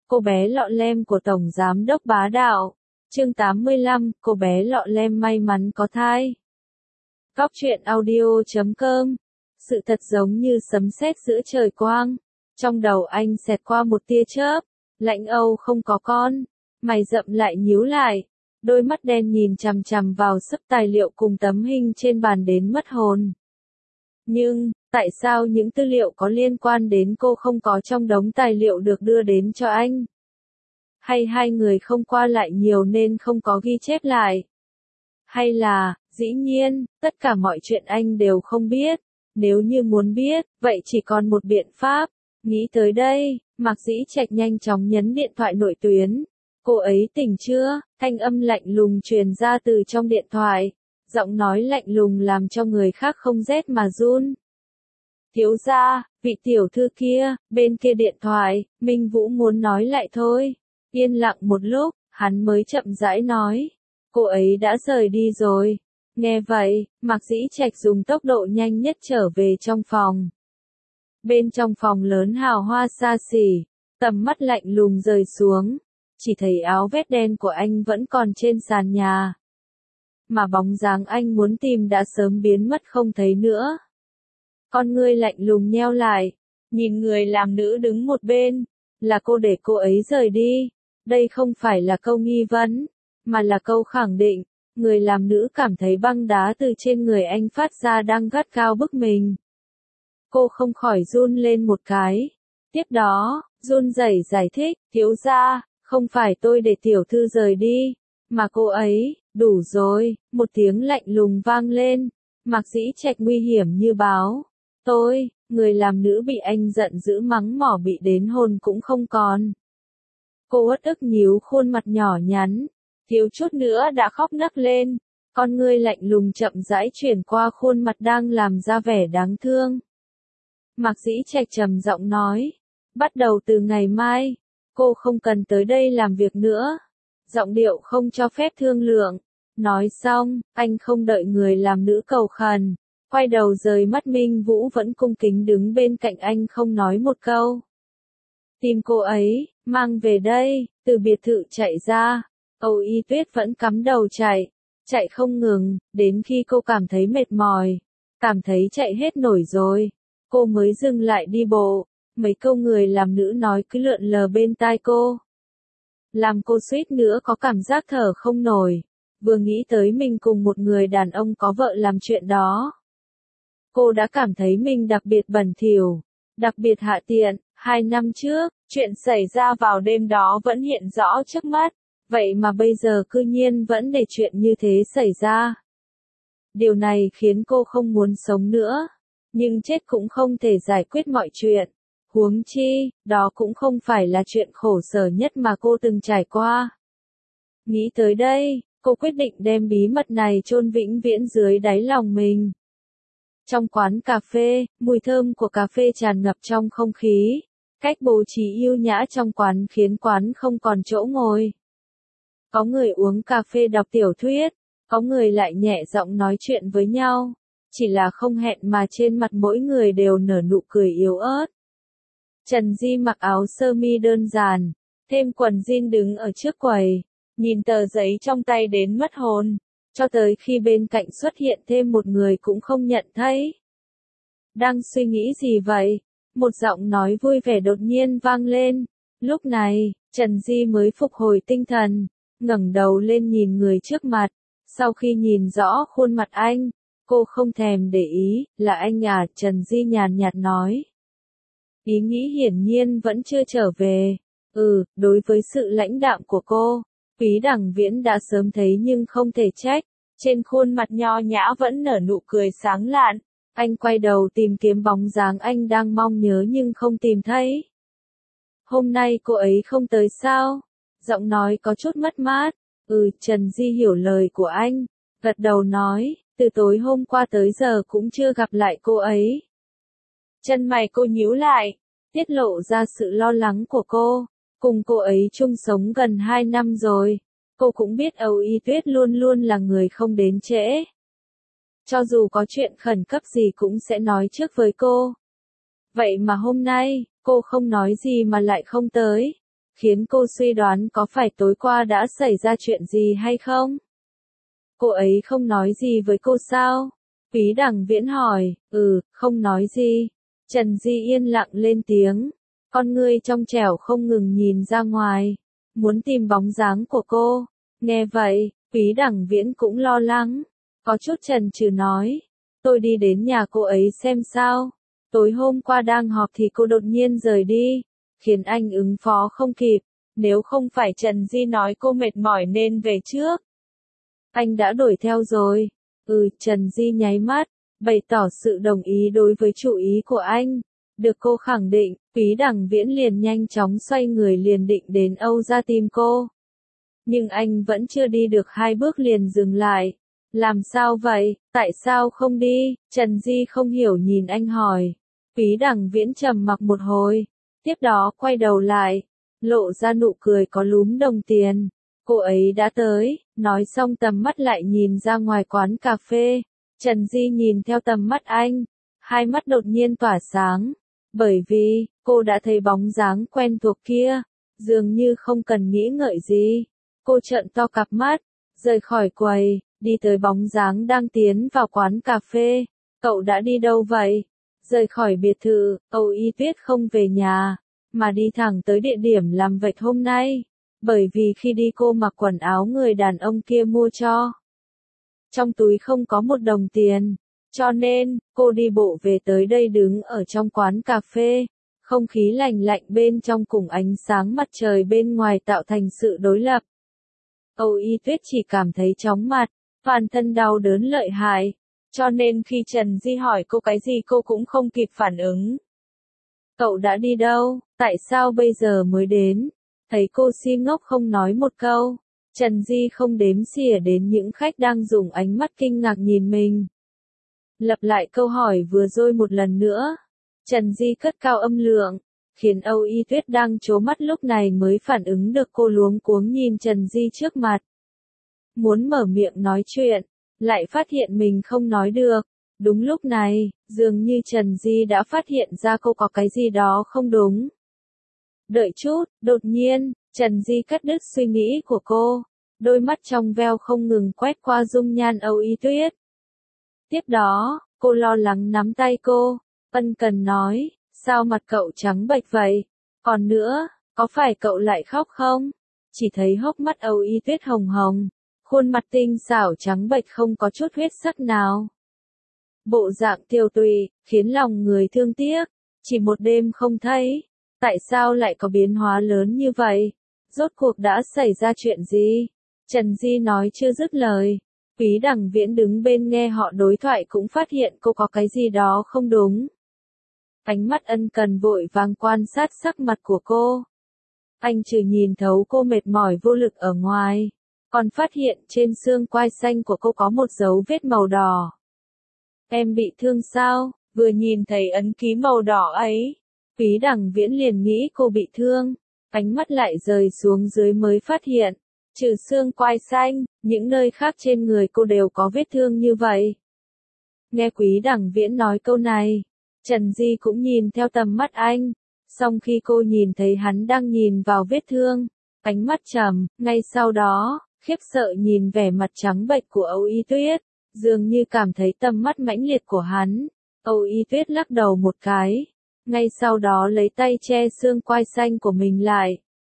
Cô bé lọ lem của Tổng Giám đốc bá đạo. Chương 85, cô bé lọ lem may mắn có thai. Góc truyện audio.com. Sự thật giống như sấm sét giữa trời quang. Trong đầu anh xẹt qua một tia chớp. Lãnh Âu không có con. Mày rậm lại nhíu lại. Đôi mắt đen nhìn chằm chằm vào sấp tài liệu cùng tấm hình trên bàn đến mất hồn. Nhưng, tại sao những tư liệu có liên quan đến cô không có trong đống tài liệu được đưa đến cho anh? Hay hai người không qua lại nhiều nên không có ghi chép lại? Hay là, dĩ nhiên, tất cả mọi chuyện anh đều không biết? Nếu như muốn biết, vậy chỉ còn một biện pháp. Nghĩ tới đây, Mạc Dĩ Trạch nhanh chóng nhấn điện thoại nội tuyến. Cô ấy tỉnh chưa? Thanh âm lạnh lùng truyền ra từ trong điện thoại. Giọng nói lạnh lùng làm cho người khác không rét mà run. Thiếu gia, vị tiểu thư kia, bên kia điện thoại, Minh Vũ muốn nói lại thôi. Yên lặng một lúc, hắn mới chậm rãi nói. Cô ấy đã rời đi rồi. Nghe vậy, Mạc Dĩ Trạch dùng tốc độ nhanh nhất trở về trong phòng. Bên trong phòng lớn hào hoa xa xỉ, tầm mắt lạnh lùng rời xuống. Chỉ thấy áo vest đen của anh vẫn còn trên sàn nhà. Mà bóng dáng anh muốn tìm đã sớm biến mất không thấy nữa. Con ngươi lạnh lùng nheo lại, nhìn người làm nữ đứng một bên, là cô để cô ấy rời đi. Đây không phải là câu nghi vấn, mà là câu khẳng định. Người làm nữ cảm thấy băng đá từ trên người anh phát ra đang gắt gao bức mình. Cô không khỏi run lên một cái. Tiếp đó, run rẩy giải thích, thiếu gia, không phải tôi để tiểu thư rời đi, mà cô ấy, đủ rồi, một tiếng lạnh lùng vang lên. Mạc Dĩ Trạch nguy hiểm như báo. Tôi, người làm nữ bị anh giận dữ mắng mỏ bị đến hồn cũng không còn. Cô uất ức nhíu khuôn mặt nhỏ nhắn, thiếu chút nữa đã khóc nấc lên. Con ngươi lạnh lùng chậm rãi chuyển qua khuôn mặt đang làm ra vẻ đáng thương. Mạc Dĩ Trạch trầm giọng nói, bắt đầu từ ngày mai, cô không cần tới đây làm việc nữa. Giọng điệu không cho phép thương lượng. Nói xong, anh không đợi người làm nữ cầu khẩn, quay đầu rời mắt. Minh Vũ vẫn cung kính đứng bên cạnh anh không nói một câu. Tìm cô ấy, mang về đây. Từ biệt thự chạy ra, Âu Y Tuyết vẫn cắm đầu chạy không ngừng, đến khi cô cảm thấy mệt mỏi, cảm thấy chạy hết nổi rồi, cô mới dừng lại đi bộ. Mấy câu người làm nữ nói cứ lượn lờ bên tai cô, làm cô suýt nữa có cảm giác thở không nổi. Vừa nghĩ tới mình cùng một người đàn ông có vợ làm chuyện đó, cô đã cảm thấy mình đặc biệt bẩn thỉu, đặc biệt hạ tiện. 2 năm trước, chuyện xảy ra vào đêm đó vẫn hiện rõ trước mắt, vậy mà bây giờ cư nhiên vẫn để chuyện như thế xảy ra. Điều này khiến cô không muốn sống nữa, nhưng chết cũng không thể giải quyết mọi chuyện. Huống chi, đó cũng không phải là chuyện khổ sở nhất mà cô từng trải qua. Nghĩ tới đây, cô quyết định đem bí mật này chôn vĩnh viễn dưới đáy lòng mình. Trong quán cà phê, mùi thơm của cà phê tràn ngập trong không khí. Cách bố trí yêu nhã trong quán khiến quán không còn chỗ ngồi. Có người uống cà phê đọc tiểu thuyết, có người lại nhẹ giọng nói chuyện với nhau. Chỉ là không hẹn mà trên mặt mỗi người đều nở nụ cười yếu ớt. Trần Di mặc áo sơ mi đơn giản, thêm quần jean đứng ở trước quầy, nhìn tờ giấy trong tay đến mất hồn, cho tới khi bên cạnh xuất hiện thêm một người cũng không nhận thấy. Đang suy nghĩ gì vậy? Một giọng nói vui vẻ đột nhiên vang lên. Lúc này, Trần Di mới phục hồi tinh thần, ngẩng đầu lên nhìn người trước mặt. Sau khi nhìn rõ khuôn mặt anh, cô không thèm để ý, là anh à? Trần Di nhàn nhạt nói. Ý nghĩ hiển nhiên vẫn chưa trở về. Đối với sự lãnh đạm của cô, Phí Đằng Viễn đã sớm thấy nhưng không thể trách. Trên khuôn mặt nho nhã vẫn nở nụ cười sáng lạn. Anh quay đầu tìm kiếm bóng dáng anh đang mong nhớ nhưng không tìm thấy. Hôm nay cô ấy không tới sao? Giọng nói có chút mất mát. Trần Di hiểu lời của anh, gật đầu nói, từ tối hôm qua tới giờ cũng chưa gặp lại cô ấy. Chân mày cô nhíu lại, tiết lộ ra sự lo lắng của cô. Cùng cô ấy chung sống gần 2 năm rồi. Cô cũng biết Âu Y Tuyết luôn luôn là người không đến trễ. Cho dù có chuyện khẩn cấp gì cũng sẽ nói trước với cô. Vậy mà hôm nay, cô không nói gì mà lại không tới. khiến cô suy đoán có phải tối qua đã xảy ra chuyện gì hay không. Cô ấy không nói gì với cô sao? Phí Đằng Viễn hỏi. Không nói gì. Trần Di yên lặng lên tiếng. Con ngươi trong trẻo không ngừng nhìn ra ngoài, muốn tìm bóng dáng của cô. Nghe vậy, Phí Đằng Viễn cũng lo lắng, có chút chần chừ nói. Tôi đi đến nhà cô ấy xem sao. Tối hôm qua đang họp thì cô đột nhiên rời đi, khiến anh ứng phó không kịp. Nếu không phải Trần Di nói cô mệt mỏi nên về trước, anh đã đuổi theo rồi. Trần Di nháy mắt, bày tỏ sự đồng ý đối với chủ ý của anh. Được cô khẳng định, Phí Đằng Viễn liền nhanh chóng xoay người liền định đến Âu ra tìm cô. Nhưng anh vẫn chưa đi được 2 bước liền dừng lại. Làm sao vậy, tại sao không đi? Trần Di không hiểu nhìn anh hỏi. Phí Đằng Viễn trầm mặc một hồi, tiếp đó quay đầu lại, lộ ra nụ cười có lúm đồng tiền. Cô ấy đã tới, nói xong tầm mắt lại nhìn ra ngoài quán cà phê. Trần Di nhìn theo tầm mắt anh, hai mắt đột nhiên tỏa sáng, bởi vì cô đã thấy bóng dáng quen thuộc kia, dường như không cần nghĩ ngợi gì. Cô trợn to cặp mắt, rời khỏi quầy, đi tới bóng dáng đang tiến vào quán cà phê. Cậu đã đi đâu vậy? Rời khỏi biệt thự, Âu Y Tuyết không về nhà, mà đi thẳng tới địa điểm làm vạch hôm nay. Bởi vì khi đi cô mặc quần áo người đàn ông kia mua cho. Trong túi không có một đồng tiền, cho nên, cô đi bộ về tới đây đứng ở trong quán cà phê. Không khí lạnh lạnh bên trong cùng ánh sáng mặt trời bên ngoài tạo thành sự đối lập. Âu Y Tuyết chỉ cảm thấy chóng mặt, toàn thân đau đớn lợi hại, cho nên khi Trần Di hỏi cô cái gì cô cũng không kịp phản ứng. Cậu đã đi đâu, tại sao bây giờ mới đến? Thấy cô si ngốc không nói một câu, Trần Di không đếm xỉa đến những khách đang dùng ánh mắt kinh ngạc nhìn mình. Lặp lại câu hỏi vừa rồi một lần nữa. Trần Di cất cao âm lượng, khiến Âu Y Tuyết đang trố mắt lúc này mới phản ứng được. Cô luống cuống nhìn Trần Di trước mặt, muốn mở miệng nói chuyện, lại phát hiện mình không nói được. Đúng lúc này, dường như Trần Di đã phát hiện ra cô có cái gì đó không đúng. Đợi chút, đột nhiên, Trần Di cắt đứt suy nghĩ của cô, đôi mắt trong veo không ngừng quét qua dung nhan Âu Y Tuyết. Tiếp đó, cô lo lắng nắm tay cô, ân cần nói, sao mặt cậu trắng bệch vậy? Còn nữa, có phải cậu lại khóc không? Chỉ thấy hốc mắt Âu Y Tuyết hồng hồng, khuôn mặt tinh xảo trắng bệch không có chút huyết sắc nào. Bộ dạng tiều tụy, khiến lòng người thương tiếc. Chỉ một đêm không thấy, tại sao lại có biến hóa lớn như vậy? Rốt cuộc đã xảy ra chuyện gì? Trần Di nói chưa dứt lời. Phí Đằng Viễn đứng bên nghe họ đối thoại cũng phát hiện cô có cái gì đó không đúng. Ánh mắt ân cần vội vàng quan sát sắc mặt của cô. Anh trừ nhìn thấu cô mệt mỏi vô lực ở ngoài, còn phát hiện trên xương quai xanh của cô có một dấu vết màu đỏ. Em bị thương sao? Vừa nhìn thấy ấn ký màu đỏ ấy, Phí Đằng Viễn liền nghĩ cô bị thương. Ánh mắt lại rời xuống dưới mới phát hiện, trừ xương quai xanh, những nơi khác trên người cô đều có vết thương như vậy. Nghe Quý Đằng Viễn nói câu này, Trần Di cũng nhìn theo tầm mắt anh. Song khi cô nhìn thấy hắn đang nhìn vào vết thương, ánh mắt trầm, ngay sau đó, khiếp sợ nhìn vẻ mặt trắng bệch của Âu Y Tuyết, dường như cảm thấy tầm mắt mãnh liệt của hắn. Âu Y Tuyết lắc đầu một cái, ngay sau đó lấy tay che xương quai xanh của mình lại.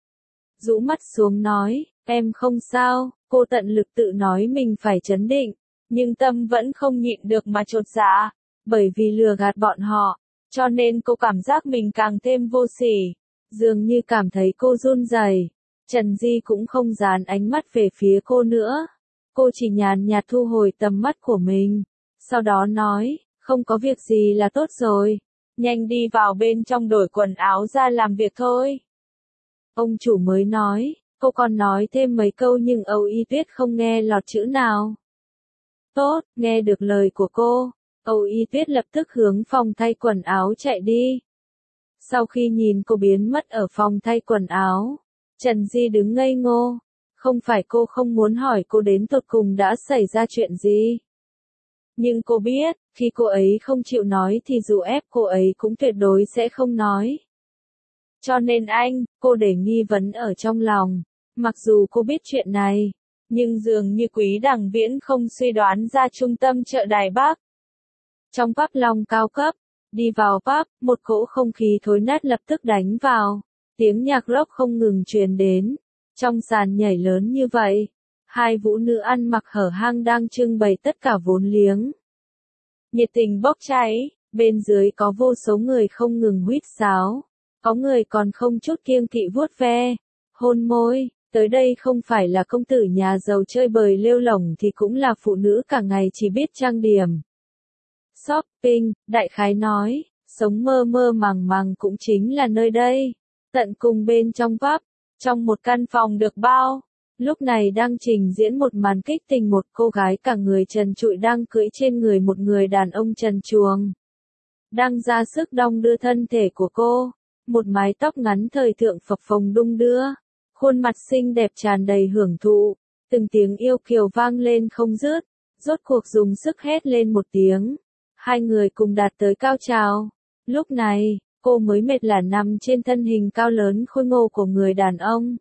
Rũ mắt xuống nói, em không sao. Cô tận lực tự nói mình phải trấn định, nhưng tâm vẫn không nhịn được mà chột dạ, bởi vì lừa gạt bọn họ, cho nên cô cảm giác mình càng thêm vô sỉ, dường như cảm thấy cô run rẩy. Trần Di cũng không dán ánh mắt về phía cô nữa, cô chỉ nhàn nhạt thu hồi tầm mắt của mình, sau đó nói, không có việc gì là tốt rồi, nhanh đi vào bên trong đổi quần áo ra làm việc thôi. Ông chủ mới nói. Cô còn nói thêm mấy câu nhưng Âu Y Tuyết không nghe lọt chữ nào. Tốt, nghe được lời của cô, Âu Y Tuyết lập tức hướng phòng thay quần áo chạy đi. Sau khi nhìn cô biến mất ở phòng thay quần áo, Trần Di đứng ngây ngô. Không phải cô không muốn hỏi cô đến tột cùng đã xảy ra chuyện gì. Nhưng cô biết, khi cô ấy không chịu nói thì dù ép cô ấy cũng tuyệt đối sẽ không nói. Cho nên cô để nghi vấn ở trong lòng. Mặc dù cô biết chuyện này, nhưng dường như Quý Đằng Viễn không suy đoán ra trung tâm chợ Đài Bắc. Trong pub Long cao cấp, đi vào pub, một cỗ không khí thối nát lập tức đánh vào. Tiếng nhạc rock không ngừng truyền đến. Trong sàn nhảy lớn như vậy, hai vũ nữ ăn mặc hở hang đang trưng bày tất cả vốn liếng. Nhiệt tình bốc cháy, bên dưới có vô số người không ngừng huýt sáo. Có người còn không chút kiêng kỵ vuốt ve, hôn môi. Tới đây không phải là công tử nhà giàu chơi bời lêu lổng thì cũng là phụ nữ cả ngày chỉ biết trang điểm. Shopping, đại khái nói, sống mơ mơ màng màng cũng chính là nơi đây. Tận cùng bên trong pub, trong một căn phòng được bao, lúc này đang trình diễn một màn kích tình, một cô gái cả người trần trụi đang cưỡi trên người một người đàn ông trần truồng. Đang ra sức đong đưa thân thể của cô, một mái tóc ngắn thời thượng phập phồng đung đưa. Khuôn mặt xinh đẹp tràn đầy hưởng thụ, từng tiếng yêu kiều vang lên không dứt, rốt cuộc dùng sức hét lên một tiếng. Hai người cùng đạt tới cao trào. Lúc này, cô mới mệt lả nằm trên thân hình cao lớn khôi ngô của người đàn ông.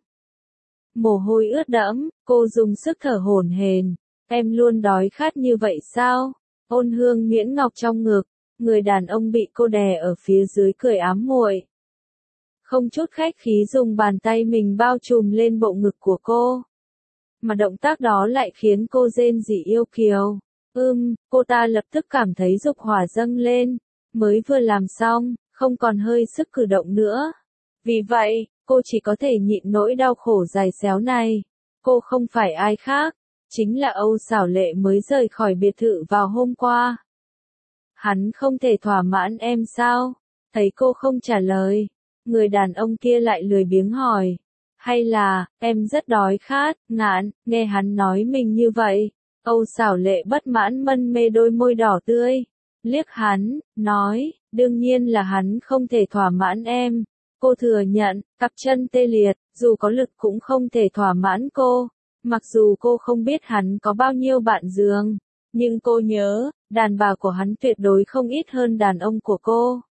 Mồ hôi ướt đẫm, cô dùng sức thở hổn hển. Em luôn đói khát như vậy sao? Ôn hương miễn ngọc trong ngực, người đàn ông bị cô đè ở phía dưới cười ám muội. Không chút khách khí dùng bàn tay mình bao trùm lên bộ ngực của cô. Mà động tác đó lại khiến cô rên rỉ yêu kiều. Cô ta lập tức cảm thấy dục hỏa dâng lên. Mới vừa làm xong, không còn hơi sức cử động nữa. Vì vậy, cô chỉ có thể nhịn nỗi đau khổ dài xéo này. Cô không phải ai khác, chính là Âu Xảo Lệ mới rời khỏi biệt thự vào hôm qua. Hắn không thể thỏa mãn em sao? Thấy cô không trả lời, người đàn ông kia lại lười biếng hỏi. Hay là, em rất đói khát, Ngạn, nghe hắn nói mình như vậy. Âu Xảo Lệ bất mãn mân mê đôi môi đỏ tươi. Liếc hắn, nói, đương nhiên là hắn không thể thỏa mãn em. Cô thừa nhận, cặp chân tê liệt, dù có lực cũng không thể thỏa mãn cô. Mặc dù cô không biết hắn có bao nhiêu bạn giường, nhưng cô nhớ, đàn bà của hắn tuyệt đối không ít hơn đàn ông của cô.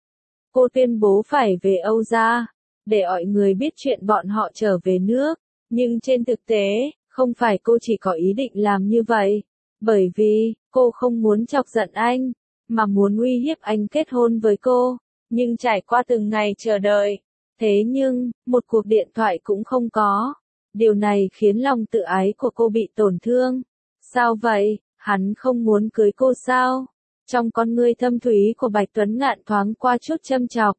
Cô tuyên bố phải về Âu gia, để mọi người biết chuyện bọn họ trở về nước. Nhưng trên thực tế, không phải cô chỉ có ý định làm như vậy. Bởi vì, cô không muốn chọc giận anh, mà muốn uy hiếp anh kết hôn với cô. Nhưng trải qua từng ngày chờ đợi, thế nhưng, một cuộc điện thoại cũng không có. Điều này khiến lòng tự ái của cô bị tổn thương. Sao vậy, hắn không muốn cưới cô sao? Trong con ngươi thâm thúy của Bạch Tuấn Ngạn thoáng qua chút châm chọc.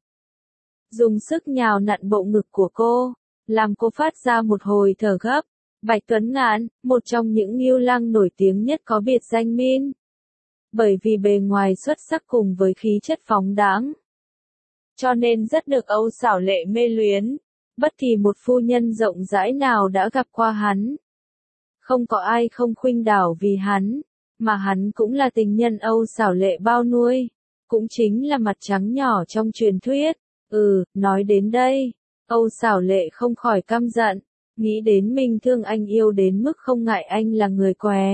Dùng sức nhào nặn bộ ngực của cô, làm cô phát ra một hồi thở gấp. Bạch Tuấn Ngạn, một trong những ngưu lang nổi tiếng nhất có biệt danh Min. Bởi vì bề ngoài xuất sắc cùng với khí chất phóng đãng, cho nên rất được Âu Xảo Lệ mê luyến. Bất kỳ một phu nhân rộng rãi nào đã gặp qua hắn. Không có ai không khuynh đảo vì hắn, mà hắn cũng là tình nhân Âu Xảo Lệ bao nuôi. Cũng chính là mặt trắng nhỏ trong truyền thuyết. Nói đến đây, Âu Xảo Lệ không khỏi căm giận. Nghĩ đến mình thương anh yêu đến mức không ngại anh là người què.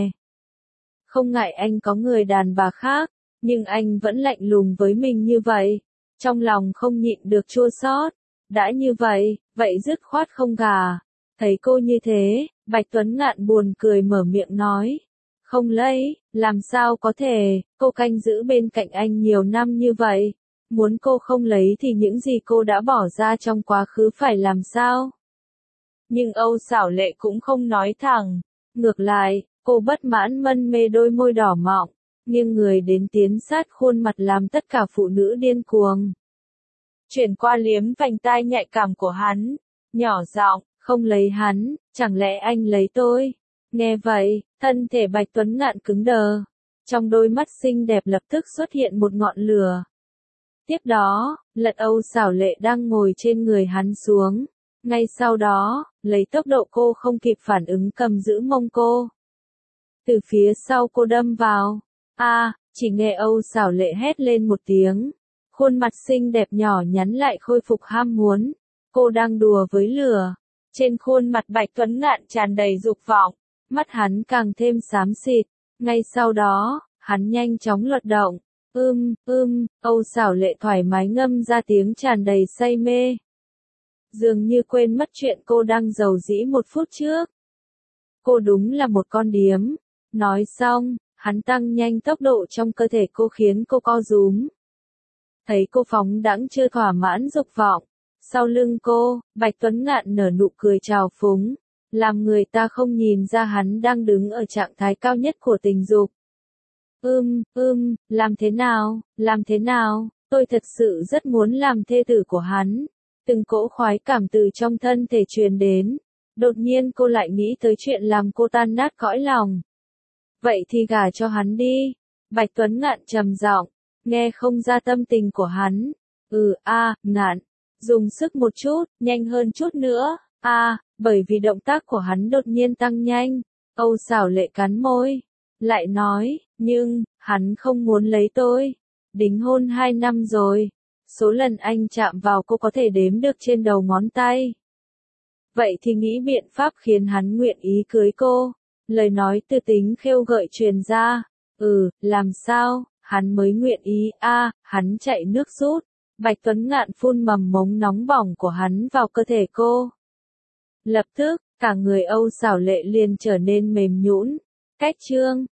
Không ngại anh có người đàn bà khác, nhưng anh vẫn lạnh lùng với mình như vậy. Trong lòng không nhịn được chua xót. Đã như vậy, vậy dứt khoát không gả. Thấy cô như thế, Bạch Tuấn Ngạn buồn cười mở miệng nói. Không lấy, làm sao có thể, cô canh giữ bên cạnh anh nhiều năm như vậy. Muốn cô không lấy thì những gì cô đã bỏ ra trong quá khứ phải làm sao? Nhưng Âu Xảo Lệ cũng không nói thẳng. Ngược lại, cô bất mãn mân mê đôi môi đỏ mọng, nghiêng người đến tiến sát khuôn mặt làm tất cả phụ nữ điên cuồng. Chuyển qua liếm vành tai nhạy cảm của hắn, nhỏ giọng, không lấy hắn, chẳng lẽ anh lấy tôi? Nghe vậy, thân thể Bạch Tuấn Ngạn cứng đờ. Trong đôi mắt xinh đẹp lập tức xuất hiện một ngọn lửa. Tiếp đó, lật Âu Xảo Lệ đang ngồi trên người hắn xuống. Ngay sau đó, lấy tốc độ cô không kịp phản ứng cầm giữ mông cô. Từ phía sau cô đâm vào. Chỉ nghe Âu Xảo Lệ hét lên một tiếng. Khuôn mặt xinh đẹp nhỏ nhắn lại khôi phục ham muốn. Cô đang đùa với lửa. Trên khuôn mặt Bạch Tuấn Ngạn tràn đầy dục vọng. Mắt hắn càng thêm xám xịt. Ngay sau đó, hắn nhanh chóng luật động. Âu Xảo Lệ thoải mái ngâm ra tiếng tràn đầy say mê. dường như quên mất chuyện cô đang giàu dĩ một phút trước. Cô đúng là một con điếm. Nói xong, hắn tăng nhanh tốc độ trong cơ thể cô khiến cô co rúm. Thấy cô phóng đãng chưa thỏa mãn dục vọng. Sau lưng cô, Bạch Tuấn Ngạn nở nụ cười trào phúng, làm người ta không nhìn ra hắn đang đứng ở trạng thái cao nhất của tình dục. Làm thế nào, tôi thật sự rất muốn làm thê tử của hắn. Từng cỗ khoái cảm từ trong thân thể truyền đến. Đột nhiên cô lại nghĩ tới chuyện làm cô tan nát cõi lòng. Vậy thì gả cho hắn đi. Bạch Tuấn Ngạn trầm giọng, nghe không ra tâm tình của hắn. Ngạn. Dùng sức một chút, nhanh hơn chút nữa. Bởi vì động tác của hắn đột nhiên tăng nhanh. Âu Xảo Lệ cắn môi. Lại nói, nhưng, hắn không muốn lấy tôi. Đính hôn 2 năm rồi. Số lần anh chạm vào cô có thể đếm được trên đầu ngón tay. Vậy thì nghĩ biện pháp khiến hắn nguyện ý cưới cô. Lời nói từ tính khêu gợi truyền ra. Làm sao, hắn mới nguyện ý. Hắn chạy nước rút. Bạch Tuấn Ngạn phun mầm mống nóng bỏng của hắn vào cơ thể cô. Lập tức, cả người Âu Xảo Lệ liền trở nên mềm nhũn. Cách chương